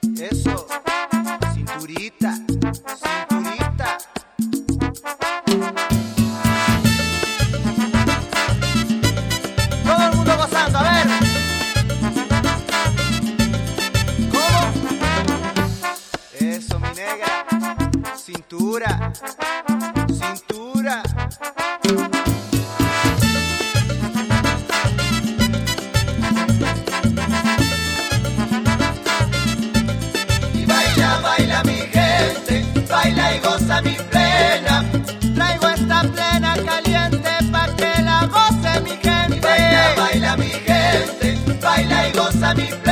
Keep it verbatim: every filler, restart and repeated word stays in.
Eso, cinturita, cinturita. Todo el mundo gozando, a ver. ¿Cómo? Eso, mi negra. Cintura, cintura. Baila y goza mi plena, traigo esta plena caliente pa' que la goce mi gente. Baila, baila mi gente, baila y goza mi plena.